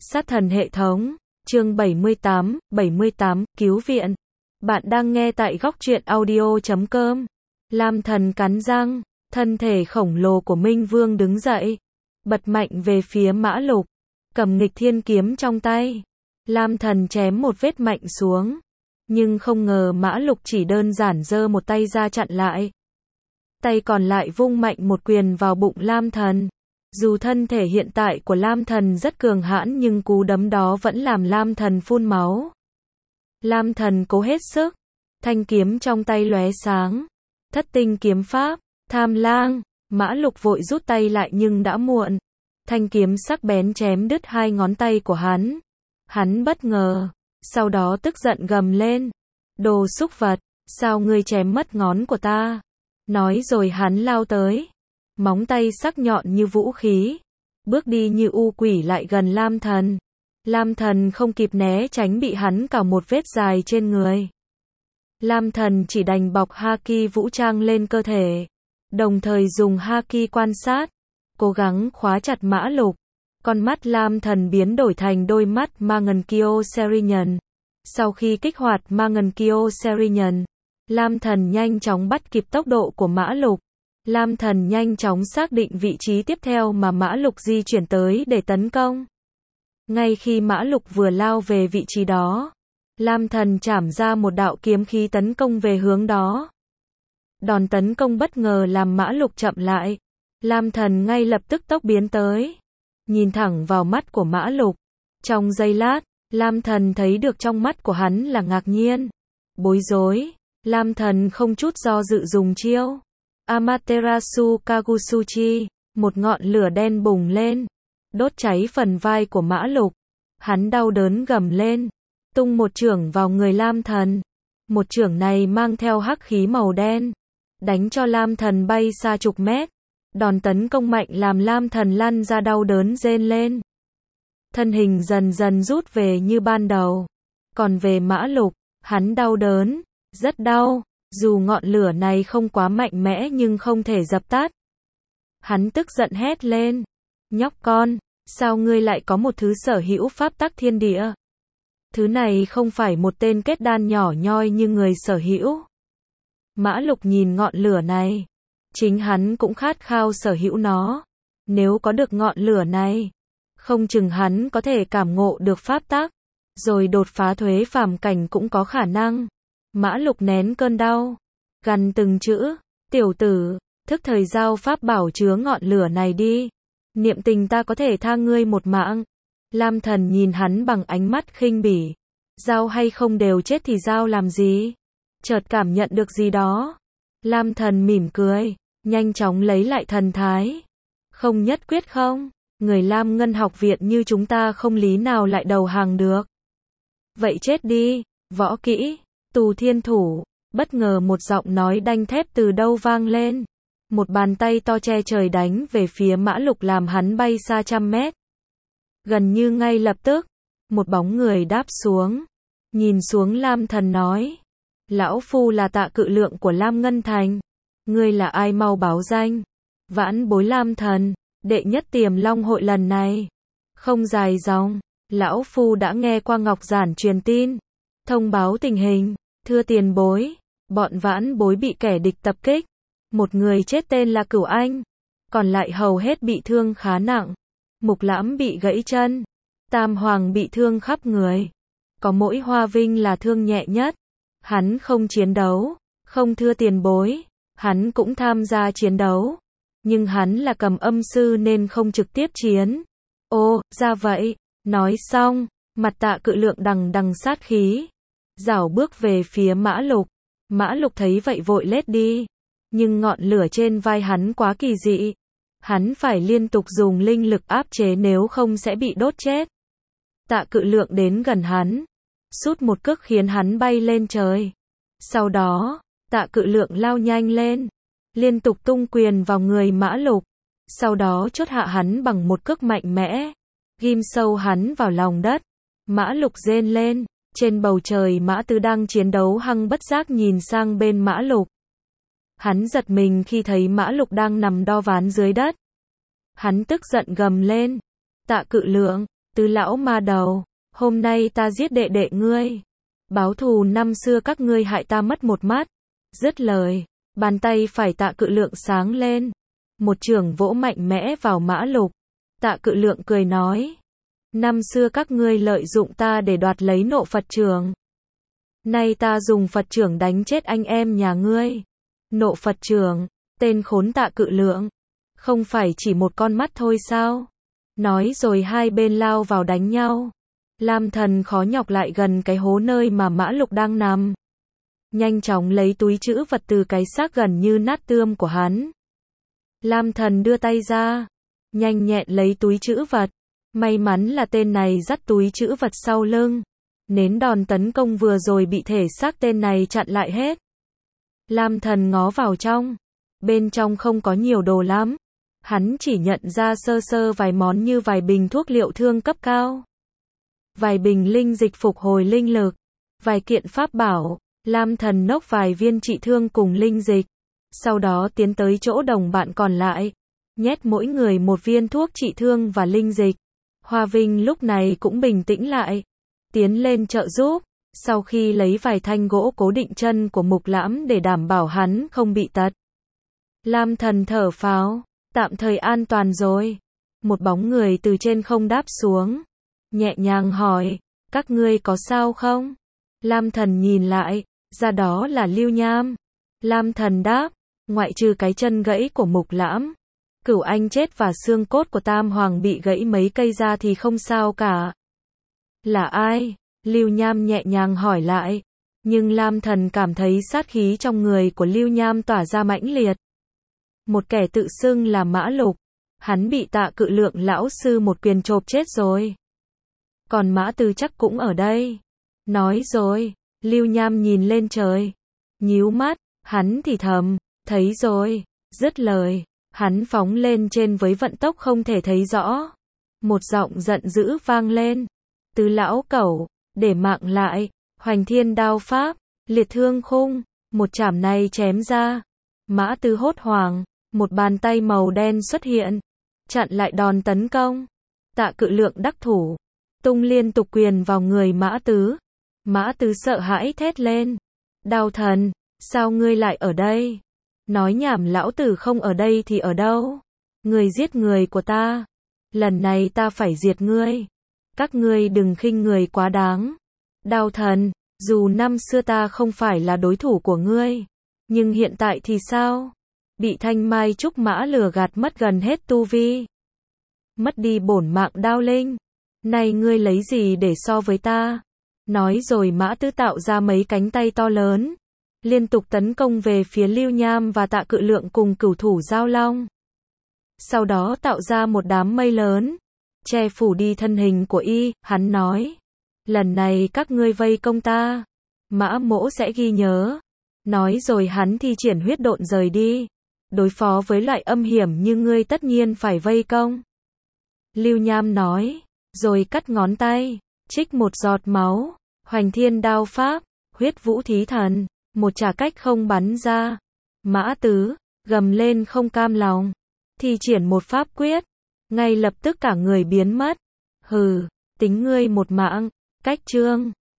Sát thần hệ thống, chương 78, cứu viện. Bạn đang nghe tại góc truyện audio.com. Lam thần cắn răng, thân thể khổng lồ của Minh Vương đứng dậy, bật mạnh về phía Mã Lục, cầm nghịch thiên kiếm trong tay. Lam thần chém một vết mạnh xuống, nhưng không ngờ Mã Lục chỉ đơn giản giơ một tay ra chặn lại. Tay còn lại vung mạnh một quyền vào bụng Lam thần. Dù thân thể hiện tại của Lam thần rất cường hãn nhưng cú đấm đó vẫn làm Lam thần phun máu. Lam thần cố hết sức, thanh kiếm trong tay lóe sáng. Thất tinh kiếm pháp, Tham Lang. Mã Lục vội rút tay lại nhưng đã muộn. Thanh kiếm sắc bén chém đứt hai ngón tay của hắn. Hắn bất ngờ, sau đó tức giận gầm lên. Đồ xúc vật, sao ngươi chém mất ngón của ta? Nói rồi hắn lao tới. Móng tay sắc nhọn như vũ khí. Bước đi như u quỷ lại gần Lam thần. Lam thần không kịp né tránh bị hắn cào một vết dài trên người. Lam thần chỉ đành bọc haki vũ trang lên cơ thể. Đồng thời dùng haki quan sát. Cố gắng khóa chặt Mã Lục. Con mắt Lam thần biến đổi thành đôi mắt Mangenkyo Serenian. Sau khi kích hoạt Mangenkyo Serenian, Lam thần nhanh chóng bắt kịp tốc độ của Mã Lục. Lam thần nhanh chóng xác định vị trí tiếp theo mà Mã Lục di chuyển tới để tấn công. Ngay khi Mã Lục vừa lao về vị trí đó, Lam thần chảm ra một đạo kiếm khí tấn công về hướng đó. Đòn tấn công bất ngờ làm Mã Lục chậm lại. Lam thần ngay lập tức tốc biến tới, nhìn thẳng vào mắt của Mã Lục. Trong giây lát, Lam thần thấy được trong mắt của hắn là ngạc nhiên, bối rối. Lam thần không chút do dự dùng chiêu Amaterasu Kagusuchi, một ngọn lửa đen bùng lên, đốt cháy phần vai của Mã Lục. Hắn đau đớn gầm lên, tung một chưởng vào người Lam thần. Một chưởng này mang theo hắc khí màu đen, đánh cho Lam thần bay xa chục mét. Đòn tấn công mạnh làm Lam thần lăn ra đau đớn rên lên. Thân hình dần dần rút về như ban đầu. Còn về Mã Lục, hắn đau đớn, rất đau. Dù ngọn lửa này không quá mạnh mẽ nhưng không thể dập tắt. Hắn tức giận hét lên. Nhóc con, sao ngươi lại có một thứ sở hữu pháp tắc thiên địa? Thứ này không phải một tên kết đan nhỏ nhoi như người sở hữu. Mã Lục nhìn ngọn lửa này. Chính hắn cũng khát khao sở hữu nó. Nếu có được ngọn lửa này, không chừng hắn có thể cảm ngộ được pháp tắc, rồi đột phá thuế phàm cảnh cũng có khả năng. Mã Lục nén cơn đau, gằn từng chữ, tiểu tử, thức thời giao pháp bảo chứa ngọn lửa này đi. Niệm tình ta có thể tha ngươi một mạng. Lam thần nhìn hắn bằng ánh mắt khinh bỉ. Giao hay không đều chết thì giao làm gì? Chợt cảm nhận được gì đó. Lam thần mỉm cười, nhanh chóng lấy lại thần thái. Không nhất quyết không? Người Lam Ngân học viện như chúng ta không lý nào lại đầu hàng được. Vậy chết đi, võ kỹ, Tù Thiên Thủ. Bất ngờ một giọng nói đanh thép từ đâu vang lên. Một bàn tay to che trời đánh về phía Mã Lục làm hắn bay xa trăm mét. Gần như ngay lập tức, một bóng người đáp xuống. Nhìn xuống Lam thần nói. Lão phu là Tạ Cự Lượng của Lam Ngân Thành. Ngươi là ai mau báo danh. Vãn bối Lam thần, đệ nhất Tiềm Long hội lần này. Không dài dòng, lão phu đã nghe qua ngọc giản truyền tin. Thông báo tình hình, thưa tiền bối. Bọn vãn bối bị kẻ địch tập kích. Một người chết tên là Cửu Anh. Còn lại hầu hết bị thương khá nặng. Mục Lãm bị gãy chân. Tam Hoàng bị thương khắp người. Có mỗi Hoa Vinh là thương nhẹ nhất. Hắn không chiến đấu. Không thưa tiền bối. Hắn cũng tham gia chiến đấu. Nhưng hắn là Cầm Âm sư nên không trực tiếp chiến. Ồ, ra vậy. Nói xong, mặt Tạ Cự Lượng đằng đằng sát khí. Rảo bước về phía Mã Lục. Mã Lục thấy vậy vội lết đi. Nhưng ngọn lửa trên vai hắn quá kỳ dị. Hắn phải liên tục dùng linh lực áp chế nếu không sẽ bị đốt chết. Tạ Cự Lượng đến gần hắn. Sút một cước khiến hắn bay lên trời. Sau đó, Tạ Cự Lượng lao nhanh lên. Liên tục tung quyền vào người Mã Lục. Sau đó chốt hạ hắn bằng một cước mạnh mẽ. Ghim sâu hắn vào lòng đất. Mã Lục rên lên. Trên bầu trời Mã Tứ đang chiến đấu hăng bất giác nhìn sang bên Mã Lục. Hắn giật mình khi thấy Mã Lục đang nằm đo ván dưới đất. Hắn tức giận gầm lên. Tạ Cự Lượng, Tứ lão ma đầu, hôm nay ta giết đệ đệ ngươi. Báo thù năm xưa các ngươi hại ta mất một mắt. Dứt lời, bàn tay phải Tạ Cự Lượng sáng lên. Một chưởng vỗ mạnh mẽ vào Mã Lục. Tạ Cự Lượng cười nói. Năm xưa các ngươi lợi dụng ta để đoạt lấy nộ Phật chưởng. Nay ta dùng Phật chưởng đánh chết anh em nhà ngươi. Nộ Phật chưởng, tên khốn Tạ Cự Lượng. Không phải chỉ một con mắt thôi sao? Nói rồi hai bên lao vào đánh nhau. Lam Thần khó nhọc lại gần cái hố nơi mà Mã Lục đang nằm. Nhanh chóng lấy túi trữ vật từ cái xác gần như nát tươm của hắn. Lam Thần đưa tay ra, nhanh nhẹn lấy túi trữ vật. May mắn là tên này dắt túi trữ vật sau lưng. Nến đòn tấn công vừa rồi bị thể xác tên này chặn lại hết. Lam Thần ngó vào trong. Bên trong không có nhiều đồ lắm. Hắn chỉ nhận ra sơ sơ vài món như vài bình thuốc liệu thương cấp cao. Vài bình linh dịch phục hồi linh lực. Vài kiện pháp bảo. Lam Thần nốc vài viên trị thương cùng linh dịch. Sau đó tiến tới chỗ đồng bạn còn lại. Nhét mỗi người một viên thuốc trị thương và linh dịch. Hoa Vinh lúc này cũng bình tĩnh lại. Tiến lên trợ giúp. Sau khi lấy vài thanh gỗ cố định chân của Mục Lãm để đảm bảo hắn không bị tật. Lam Thần thở phào. Tạm thời an toàn rồi. Một bóng người từ trên không đáp xuống. Nhẹ nhàng hỏi. Các ngươi có sao không? Lam Thần nhìn lại. Ra đó là Lưu Nham. Lam Thần đáp. Ngoại trừ cái chân gãy của Mục Lãm. Cửu Anh chết và xương cốt của Tam Hoàng bị gãy mấy cây ra thì không sao cả. Là ai? Lưu Nham nhẹ nhàng hỏi lại. Nhưng Lam Thần cảm thấy sát khí trong người của Lưu Nham tỏa ra mãnh liệt. Một kẻ tự xưng là Mã Lục. Hắn bị Tạ Cự Lượng lão sư một quyền chộp chết rồi. Còn Mã Từ chắc cũng ở đây. Nói rồi, Lưu Nham nhìn lên trời. Nhíu mắt, hắn thì thầm, thấy rồi. Dứt lời, hắn phóng lên trên với vận tốc không thể thấy rõ. Một giọng giận dữ vang lên. Tứ lão cẩu, để mạng lại. Hoành Thiên đao pháp, liệt thương khung. Một chảm này chém ra. Mã Từ hốt hoảng. Một bàn tay màu đen xuất hiện. Chặn lại đòn tấn công. Tạ Cự Lượng đắc thủ. Tung liên tục quyền vào người Mã Tứ. Mã Tứ sợ hãi thét lên. Đao thần, sao ngươi lại ở đây? Nói nhảm, lão tử không ở đây thì ở đâu? Ngươi giết người của ta. Lần này ta phải diệt ngươi. Các ngươi đừng khinh người quá đáng. Đao thần, dù năm xưa ta không phải là đối thủ của ngươi. Nhưng hiện tại thì sao? Bị Thanh Mai Trúc Mã lừa gạt mất gần hết tu vi. Mất đi bổn mạng đao linh. Này ngươi lấy gì để so với ta? Nói rồi Mã Tứ tạo ra mấy cánh tay to lớn. Liên tục tấn công về phía Lưu Nham và Tạ Cự Lượng cùng cửu thủ Giao Long. Sau đó tạo ra một đám mây lớn. Che phủ đi thân hình của y, hắn nói. Lần này các ngươi vây công ta. Mã Mỗ sẽ ghi nhớ. Nói rồi hắn thi triển huyết độn rời đi. Đối phó với loại âm hiểm như ngươi tất nhiên phải vây công. Lưu Nham nói. Rồi cắt ngón tay. Trích một giọt máu. Hoành Thiên đao pháp. Huyết vũ thí thần. Một chả cách không bắn ra. Mã Tứ gầm lên không cam lòng. Thi triển một pháp quyết. Ngay lập tức cả người biến mất. Hừ, tính ngươi một mạng. Cách chương